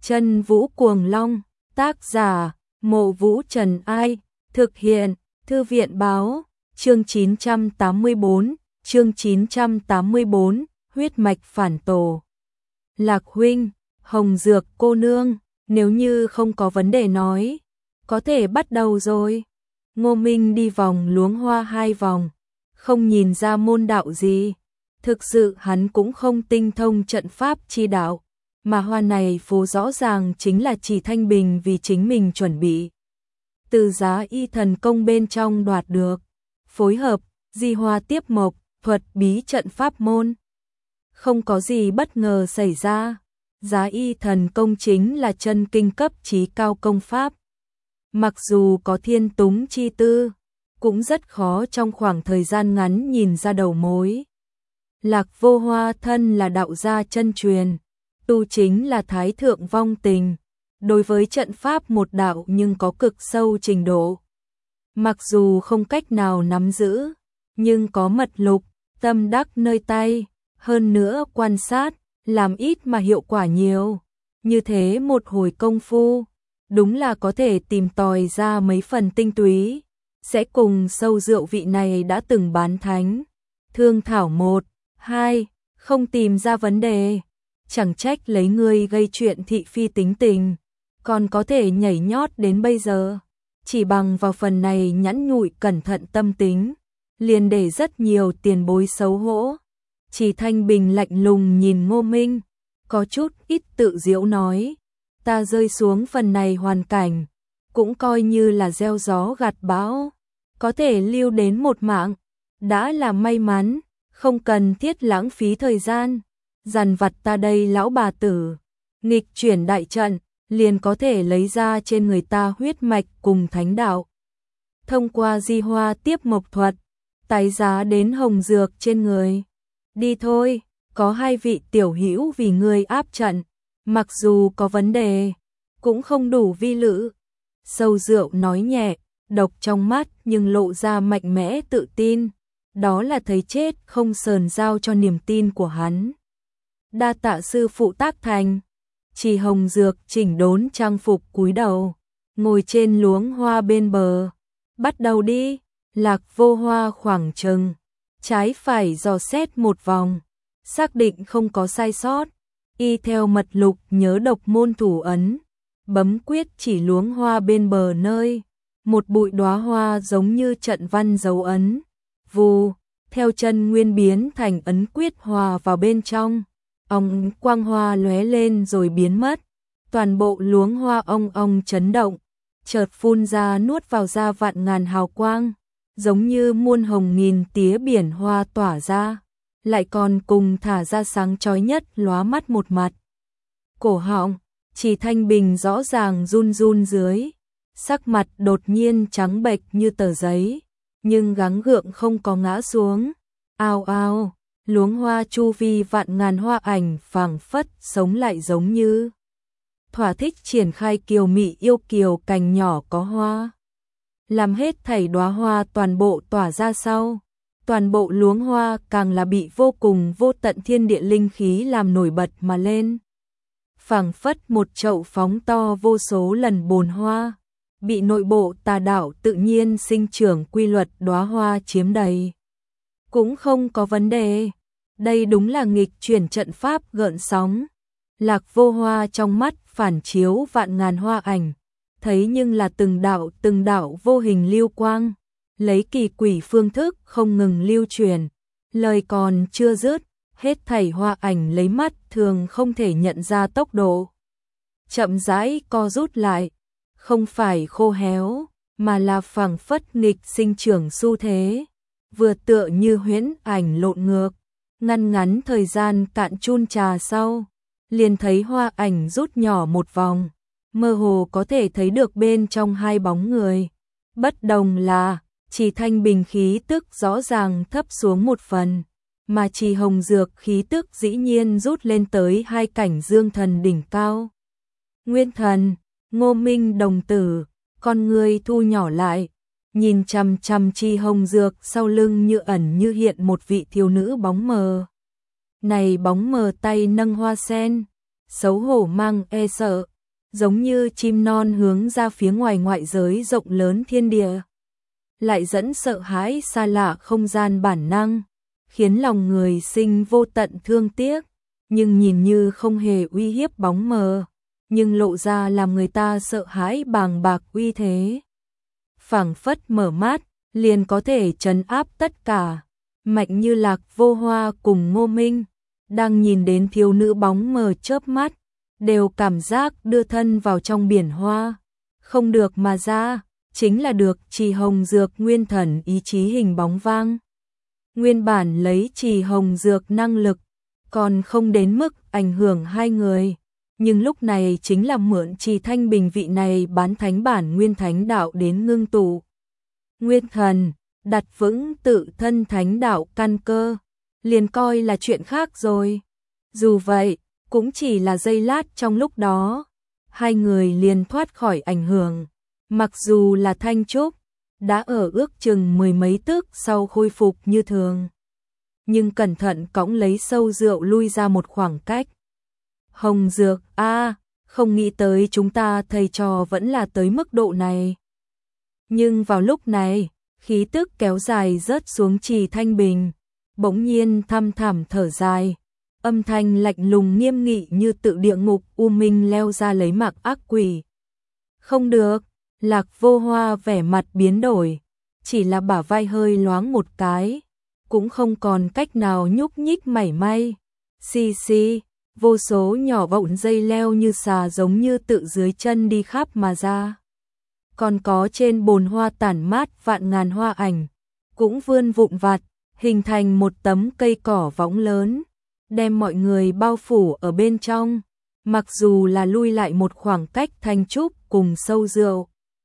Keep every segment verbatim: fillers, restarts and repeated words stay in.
Chân Vũ Cuồng Long, tác giả, Mộ Vũ Trần Ai, thực hiện, Thư viện Báo, chương chín trăm tám mươi bốn, chương chín trăm tám mươi bốn, huyết mạch phản tổ. Lạc huynh, Hồng Dược cô nương, nếu như không có vấn đề nói, có thể bắt đầu rồi. Ngô Minh đi vòng luống hoa hai vòng, không nhìn ra môn đạo gì. Thực sự hắn cũng không tinh thông trận pháp chi đạo, mà hoa này phù rõ ràng chính là chỉ Thanh Bình vì chính mình chuẩn bị. Từ Giá Y thần công bên trong đoạt được, phối hợp, di hoa tiếp mộc, thuật bí trận pháp môn. Không có gì bất ngờ xảy ra, Giá Y thần công chính là chân kinh cấp chí cao công pháp. Mặc dù có thiên túng chi tư, cũng rất khó trong khoảng thời gian ngắn nhìn ra đầu mối. Lạc Vô Hoa thân là đạo gia chân truyền, tu chính là thái thượng vong tình, đối với trận pháp một đạo nhưng có cực sâu trình độ. Mặc dù không cách nào nắm giữ, nhưng có mật lục, tâm đắc nơi tay, hơn nữa quan sát, làm ít mà hiệu quả nhiều. Như thế một hồi công phu, đúng là có thể tìm tòi ra mấy phần tinh túy, sẽ cùng sâu rượu vị này đã từng bán thánh. Thương thảo một, hai, không tìm ra vấn đề, chẳng trách lấy ngươi gây chuyện thị phi tính tình, còn có thể nhảy nhót đến bây giờ. Chỉ bằng vào phần này nhẵn nhụi cẩn thận tâm tính, liền để rất nhiều tiền bối xấu hổ. Chỉ Thanh Bình lạnh lùng nhìn Ngô Minh, có chút ít tự giễu nói, ta rơi xuống phần này hoàn cảnh, cũng coi như là gieo gió gặt bão, có thể lưu đến một mạng, đã là may mắn, không cần thiết lãng phí thời gian, dằn vặt ta đây lão bà tử, nghịch chuyển đại trận, liền có thể lấy ra trên người ta huyết mạch cùng thánh đạo. Thông qua di hoa tiếp mộc thuật, tái giá đến hồng dược trên người. Đi thôi, có hai vị tiểu hữu vì ngươi áp trận, mặc dù có vấn đề, cũng không đủ vi lự. Sâu rượu nói nhẹ, độc trong mắt nhưng lộ ra mạnh mẽ tự tin, đó là thấy chết không sờn giao cho niềm tin của hắn. Đa tạ sư phụ tác thành. Chỉ Hồng Dược chỉnh đốn trang phục cúi đầu, ngồi trên luống hoa bên bờ. Bắt đầu đi. Lạc Vô Hoa khoảng chừng trái phải dò xét một vòng, xác định không có sai sót, y theo mật lục nhớ độc môn thủ ấn, bấm quyết chỉ luống hoa bên bờ nơi một bụi đóa hoa giống như trận văn dấu ấn, vù, theo chân nguyên biến thành ấn quyết hòa vào bên trong. Ong quang hoa lóe lên rồi biến mất, toàn bộ luống hoa ong ong chấn động, chợt phun ra nuốt vào ra vạn ngàn hào quang, giống như muôn hồng nghìn tía biển hoa tỏa ra, lại còn cùng thả ra sáng chói nhất lóa mắt một mặt. Cổ họng, Chỉ Thanh Bình rõ ràng run run dưới, sắc mặt đột nhiên trắng bệch như tờ giấy, nhưng gắng gượng không có ngã xuống. Ao ao, luống hoa chu vi vạn ngàn hoa ảnh phảng phất sống lại giống như thỏa thích triển khai kiều mị yêu kiều cành nhỏ có hoa. Làm hết thảy đóa hoa toàn bộ tỏa ra sau, toàn bộ luống hoa càng là bị vô cùng vô tận thiên địa linh khí làm nổi bật mà lên. Phảng phất một chậu phóng to vô số lần bồn hoa, bị nội bộ tà đạo tự nhiên sinh trưởng quy luật đóa hoa chiếm đầy. Cũng không có vấn đề, đây đúng là nghịch chuyển trận pháp gợn sóng. Lạc Vô Hoa trong mắt phản chiếu vạn ngàn hoa ảnh, thấy nhưng là từng đạo từng đạo vô hình lưu quang, lấy kỳ quỷ phương thức không ngừng lưu truyền. Lời còn chưa dứt, hết thảy hoa ảnh lấy mắt thường không thể nhận ra tốc độ chậm rãi co rút lại, không phải khô héo, mà là phảng phất nghịch sinh trưởng xu thế, vừa tựa như huyễn ảnh lộn ngược. Ngăn ngắn thời gian cạn chun trà sau, liền thấy hoa ảnh rút nhỏ một vòng, mơ hồ có thể thấy được bên trong hai bóng người. Bất đồng là, Chỉ Thanh Bình khí tức rõ ràng thấp xuống một phần, mà Chỉ Hồng Dược khí tức dĩ nhiên rút lên tới hai cảnh dương thần đỉnh cao. Nguyên thần, Ngô Minh đồng tử, con người thu nhỏ lại, nhìn chằm chằm Chỉ Hồng Dược sau lưng như ẩn như hiện một vị thiếu nữ bóng mờ. Này bóng mờ tay nâng hoa sen, xấu hổ mang e sợ, giống như chim non hướng ra phía ngoài ngoại giới rộng lớn thiên địa. Lại dẫn sợ hãi xa lạ không gian bản năng, khiến lòng người sinh vô tận thương tiếc, nhưng nhìn như không hề uy hiếp bóng mờ, nhưng lộ ra làm người ta sợ hãi bàng bạc uy thế. Phảng phất mở mắt, liền có thể trấn áp tất cả, mạnh như Lạc Vô Hoa cùng Ngô Minh, đang nhìn đến thiếu nữ bóng mờ chớp mắt, đều cảm giác đưa thân vào trong biển hoa, không được mà ra, chính là được Trì Hồng Dược nguyên thần ý chí hình bóng vang. Nguyên bản lấy Trì Hồng Dược năng lực, còn không đến mức ảnh hưởng hai người, nhưng lúc này chính là mượn Trì Thanh Bình vị này bán thánh bản nguyên thánh đạo đến ngưng tụ nguyên thần, đặt vững tự thân thánh đạo căn cơ, liền coi là chuyện khác rồi. Dù vậy, cũng chỉ là giây lát trong lúc đó, hai người liền thoát khỏi ảnh hưởng, mặc dù là Thanh Trúc, đã ở ước chừng mười mấy tức sau khôi phục như thường. Nhưng cẩn thận cõng lấy sâu rượu lui ra một khoảng cách. Hồng Dược, a, không nghĩ tới chúng ta thầy trò vẫn là tới mức độ này. Nhưng vào lúc này, khí tức kéo dài rớt xuống Trì Thanh Bình, bỗng nhiên thăm thẳm thở dài, âm thanh lạnh lùng nghiêm nghị như tự địa ngục u minh leo ra lấy mặc ác quỷ. Không được, Lạc Vô Hoa vẻ mặt biến đổi, chỉ là bả vai hơi loáng một cái, cũng không còn cách nào nhúc nhích mảy may. Xì xì, vô số nhỏ vụn dây leo như xà giống như tự dưới chân đi khắp mà ra. Còn có trên bồn hoa tản mát vạn ngàn hoa ảnh, cũng vươn vụn vặt, hình thành một tấm cây cỏ võng lớn, đem mọi người bao phủ ở bên trong. Mặc dù là lui lại một khoảng cách, Thanh Trúc cùng sâu rượu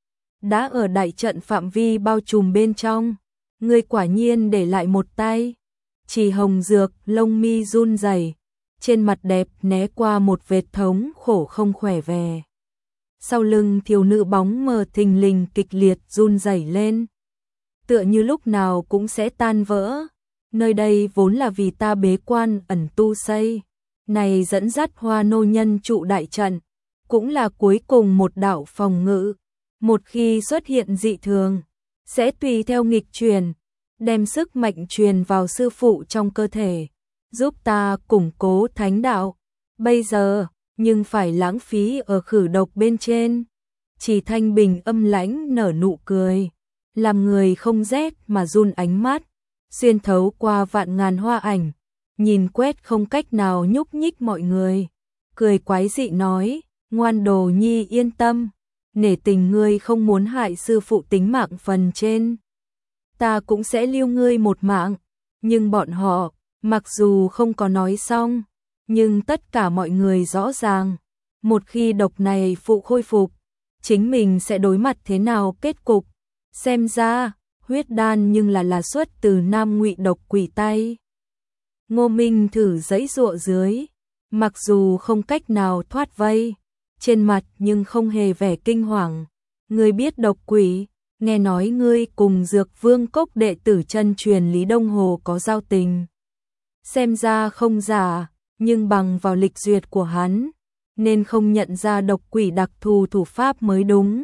đã ở đại trận phạm vi bao trùm bên trong. Người quả nhiên để lại một tay. Trì Hồng Dược lông mi run rẩy, trên mặt đẹp né qua một vệt thống khổ không khỏe về. Sau lưng thiếu nữ bóng mờ thình lình kịch liệt run rẩy lên, tựa như lúc nào cũng sẽ tan vỡ. Nơi đây vốn là vì ta bế quan ẩn tu xây, này dẫn dắt Hoa Nô nhân trụ đại trận, cũng là cuối cùng một đạo phòng ngự. Một khi xuất hiện dị thường, sẽ tùy theo nghịch truyền, đem sức mạnh truyền vào sư phụ trong cơ thể, giúp ta củng cố thánh đạo. Bây giờ, nhưng phải lãng phí ở khử độc bên trên. Trì Thanh Bình âm lãnh nở nụ cười, làm người không rét mà run ánh mắt, xuyên thấu qua vạn ngàn hoa ảnh, nhìn quét không cách nào nhúc nhích mọi người, cười quái dị nói, ngoan đồ nhi yên tâm, nể tình ngươi không muốn hại sư phụ tính mạng phần trên, ta cũng sẽ lưu ngươi một mạng. Nhưng bọn họ, mặc dù không có nói xong, nhưng tất cả mọi người rõ ràng, một khi độc này phụ khôi phục, chính mình sẽ đối mặt thế nào kết cục. Xem ra, huyết đan nhưng là là xuất từ Nam Ngụy độc quỷ tay. Ngô Minh thử giãy giụa dưới, mặc dù không cách nào thoát vây, trên mặt nhưng không hề vẻ kinh hoàng. Ngươi biết độc quỷ, nghe nói ngươi cùng Dược Vương Cốc đệ tử chân truyền Lý Đông Hồ có giao tình. Xem ra không giả, nhưng bằng vào lịch duyệt của hắn, nên không nhận ra độc quỷ đặc thù thủ pháp mới đúng.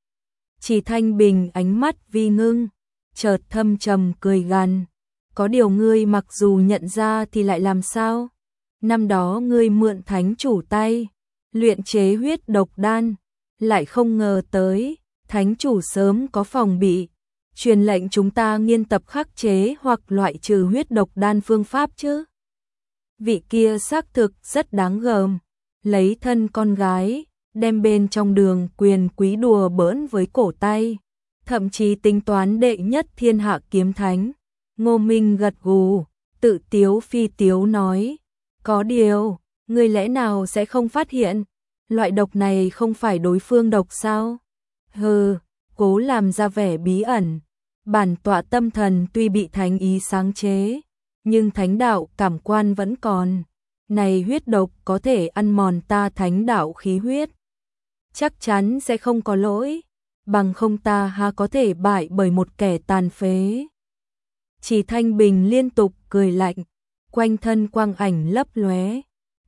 Trì Thanh Bình ánh mắt vi ngưng, chợt thâm trầm cười gằn, có điều ngươi mặc dù nhận ra thì lại làm sao? Năm đó ngươi mượn thánh chủ tay, luyện chế huyết độc đan, lại không ngờ tới, thánh chủ sớm có phòng bị, truyền lệnh chúng ta nghiên tập khắc chế hoặc loại trừ huyết độc đan phương pháp chứ. Vị kia xác thực rất đáng gờm, lấy thân con gái, đem bên trong đường quyền quý đùa bỡn với cổ tay, thậm chí tính toán đệ nhất thiên hạ kiếm thánh. Ngô Minh gật gù, tự tiếu phi tiếu nói, có điều, ngươi lẽ nào sẽ không phát hiện, loại độc này không phải đối phương độc sao? Hừ, cố làm ra vẻ bí ẩn, bản tọa tâm thần tuy bị thánh ý sáng chế, nhưng thánh đạo cảm quan vẫn còn, này huyết độc có thể ăn mòn ta thánh đạo khí huyết, chắc chắn sẽ không có lỗi, bằng không ta ha có thể bại bởi một kẻ tàn phế. Trì Thanh Bình liên tục cười lạnh, quanh thân quang ảnh lấp lóe,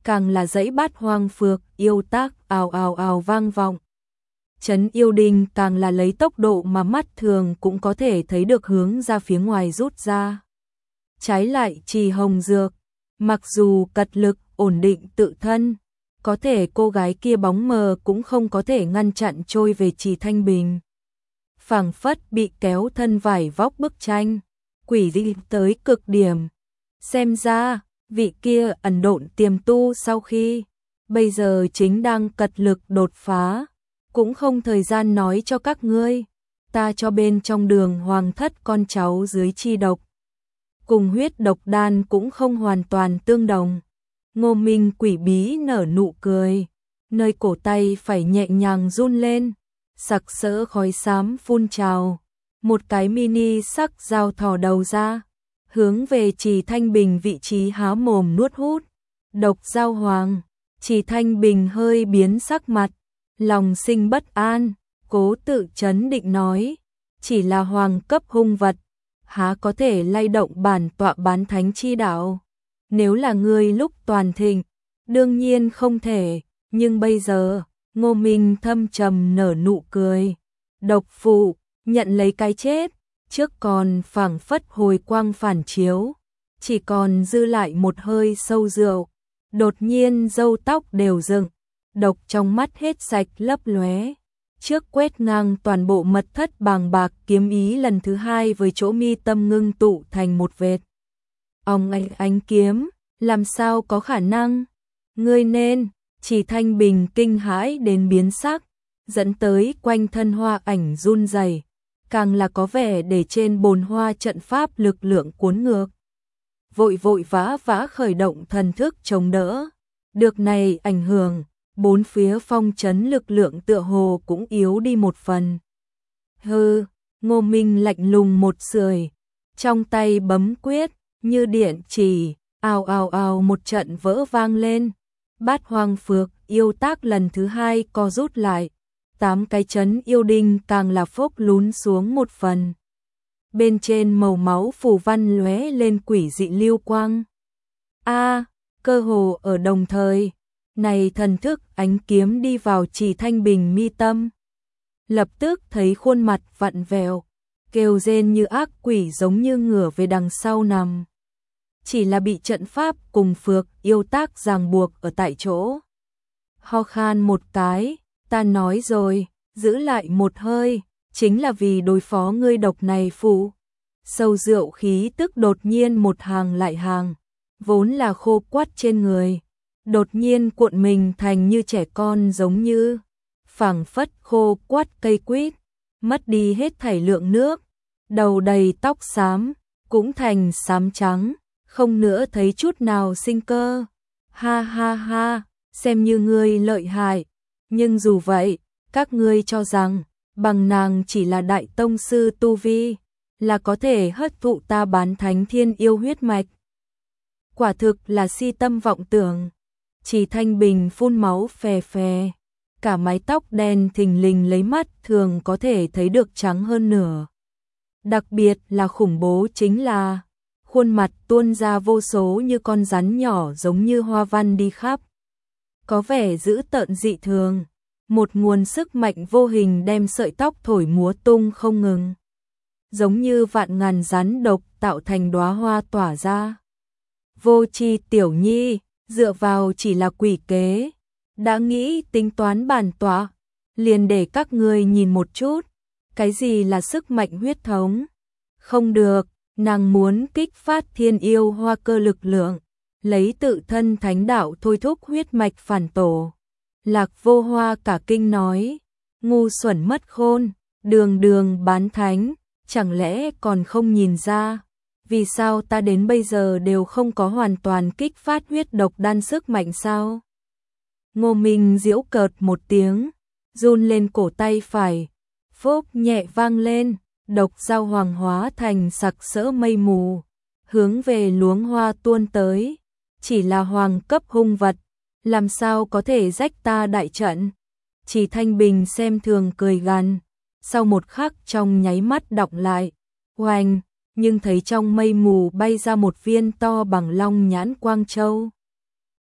càng là dãy bát hoang phược, yêu tác ào ào ào vang vọng. Trấn yêu đình càng là lấy tốc độ mà mắt thường cũng có thể thấy được hướng ra phía ngoài rút ra. Trái lại Trì Hồng Dược, mặc dù cật lực ổn định tự thân, có thể cô gái kia bóng mờ cũng không có thể ngăn chặn trôi về Trì Thanh Bình. Phảng phất bị kéo thân vải vóc bức tranh, quỷ dị tới cực điểm. Xem ra, vị kia ẩn độn tiềm tu sau khi, bây giờ chính đang cật lực đột phá, cũng không thời gian nói cho các ngươi, ta cho bên trong đường hoàng thất con cháu dưới chi độc. Cùng huyết độc đan cũng không hoàn toàn tương đồng. Ngô Minh quỷ bí nở nụ cười, nơi cổ tay phải nhẹ nhàng run lên, sặc sỡ khói xám phun trào, một cái mini sắc dao thò đầu ra, hướng về Trì Thanh Bình vị trí há mồm nuốt hút. Độc dao hoàng, Trì Thanh Bình hơi biến sắc mặt, lòng sinh bất an, cố tự trấn định nói, chỉ là hoàng cấp hung vật, há có thể lay động bản tọa bán thánh chi đạo. Nếu là ngươi lúc toàn thịnh, đương nhiên không thể, nhưng bây giờ, Ngô Minh thâm trầm nở nụ cười. Độc phụ, nhận lấy cái chết, trước còn phảng phất hồi quang phản chiếu, chỉ còn dư lại một hơi sâu rượu, đột nhiên râu tóc đều dựng, độc trong mắt hết sạch lấp lóe. Trước quét ngang toàn bộ mật thất bàng bạc kiếm ý lần thứ hai với chỗ mi tâm ngưng tụ thành một vệt. Ông ánh ánh kiếm, làm sao có khả năng? Ngươi nên, Trì Thanh Bình kinh hãi đến biến sắc, dẫn tới quanh thân hoa ảnh run rẩy, càng là có vẻ để trên bồn hoa trận pháp lực lượng cuốn ngược. Vội vội vã vã khởi động thần thức chống đỡ, được này ảnh hưởng, bốn phía phong trấn lực lượng tựa hồ cũng yếu đi một phần. Hừ, Ngô Minh lạnh lùng một sưởi, trong tay bấm quyết, như điện chỉ, ào ào ào một trận vỡ vang lên. Bát hoang phược, yêu tác lần thứ hai co rút lại, tám cái trấn yêu đinh càng là phốc lún xuống một phần. Bên trên màu máu phù văn lóe lên quỷ dị lưu quang. A, cơ hồ ở đồng thời, này thần thức ánh kiếm đi vào Trì Thanh Bình mi tâm. Lập tức thấy khuôn mặt vặn vẹo, kêu rên như ác quỷ giống như ngửa về đằng sau nằm. Chỉ là bị trận pháp cùng phược yêu tác ràng buộc ở tại chỗ. Ho khan một cái, ta nói rồi, giữ lại một hơi, chính là vì đối phó ngươi độc này phụ. Sâu rượu khí tức đột nhiên một hàng lại hàng, vốn là khô quắt trên người, đột nhiên cuộn mình thành như trẻ con giống như phảng phất khô quắt cây quýt, mất đi hết thảy lượng nước, đầu đầy tóc xám, cũng thành xám trắng, không nữa thấy chút nào sinh cơ. Ha ha ha, xem như ngươi lợi hại, nhưng dù vậy, các ngươi cho rằng bằng nàng chỉ là đại tông sư tu vi, là có thể hấp thụ ta bán thánh thiên yêu huyết mạch. Quả thực là si tâm vọng tưởng. Trì Thanh Bình phun máu phè phè, cả mái tóc đen thình lình lấy mắt thường có thể thấy được trắng hơn nửa. Đặc biệt là khủng bố chính là khuôn mặt tuôn ra vô số như con rắn nhỏ giống như hoa văn đi khắp. Có vẻ dữ tợn dị thường, một nguồn sức mạnh vô hình đem sợi tóc thổi múa tung không ngừng. Giống như vạn ngàn rắn độc tạo thành đóa hoa tỏa ra. Vô Chi tiểu nhi, dựa vào chỉ là quỷ kế, đã nghĩ tính toán bản tọa, liền để các ngươi nhìn một chút, cái gì là sức mạnh huyết thống. Không được, nàng muốn kích phát thiên yêu hoa cơ lực lượng, lấy tự thân thánh đạo thôi thúc huyết mạch phản tổ. Lạc Vô Hoa cả kinh nói, ngu xuẩn mất khôn, đường đường bán thánh, chẳng lẽ còn không nhìn ra, vì sao ta đến bây giờ đều không có hoàn toàn kích phát huyết độc đan sức mạnh sao? Ngô Minh giễu cợt một tiếng, run lên cổ tay phải, phốc nhẹ vang lên, độc dao hoàng hóa thành sặc sỡ mây mù, hướng về luống hoa tuôn tới, chỉ là hoàng cấp hung vật, làm sao có thể rách ta đại trận? Trì Thanh Bình xem thường cười gằn, sau một khắc trong nháy mắt đọng lại, oanh, nhưng thấy trong mây mù bay ra một viên to bằng long nhãn quang châu.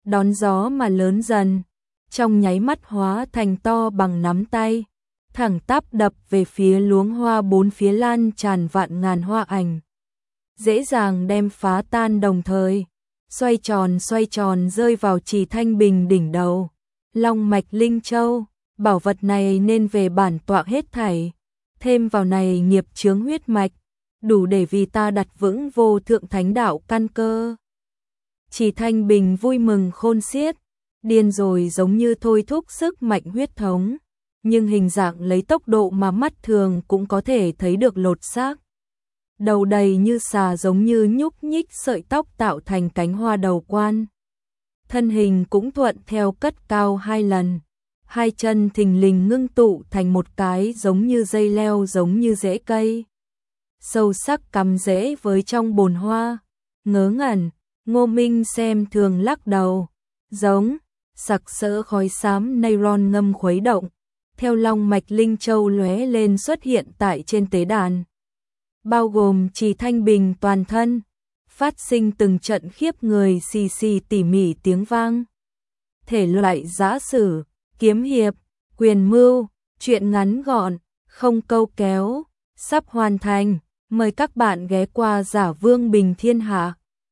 đón gió mà lớn dần, trong nháy mắt hóa thành to bằng nắm tay, thẳng tắp đập về phía luống hoa bốn phía lan tràn vạn ngàn hoa ảnh. Dễ dàng đem phá tan đồng thời, xoay tròn xoay tròn rơi vào Trì Thanh Bình đỉnh đầu. Long mạch linh châu, bảo vật này nên về bản tọa hết thảy, thêm vào này nghiệp chướng huyết mạch, đủ để vì ta đặt vững vô thượng thánh đạo căn cơ. Trì Thanh Bình vui mừng khôn xiết, điên rồi giống như thôi thúc sức mạnh huyết thống, nhưng hình dạng lấy tốc độ mà mắt thường cũng có thể thấy được lột xác. Đầu đầy như xà giống như nhúc nhích sợi tóc tạo thành cánh hoa đầu quan. Thân hình cũng thuận theo cất cao hai lần, hai chân thình lình ngưng tụ thành một cái giống như dây leo giống như rễ cây. Sâu sắc cắm rễ với trong bồn hoa, ngớ ngẩn, Ngô Minh xem thường lắc đầu, giống, sặc sỡ khói xám nayron ngâm khuấy động, theo long mạch linh châu lóe lên xuất hiện tại trên tế đàn. Bao gồm Trì Thanh Bình toàn thân, phát sinh từng trận khiếp người xì xì tỉ mỉ tiếng vang. Thể loại giã sử, kiếm hiệp, quyền mưu, truyện ngắn gọn, không câu kéo, sắp hoàn thành. Mời các bạn ghé qua Giả Vương Bình Thiên Hạ.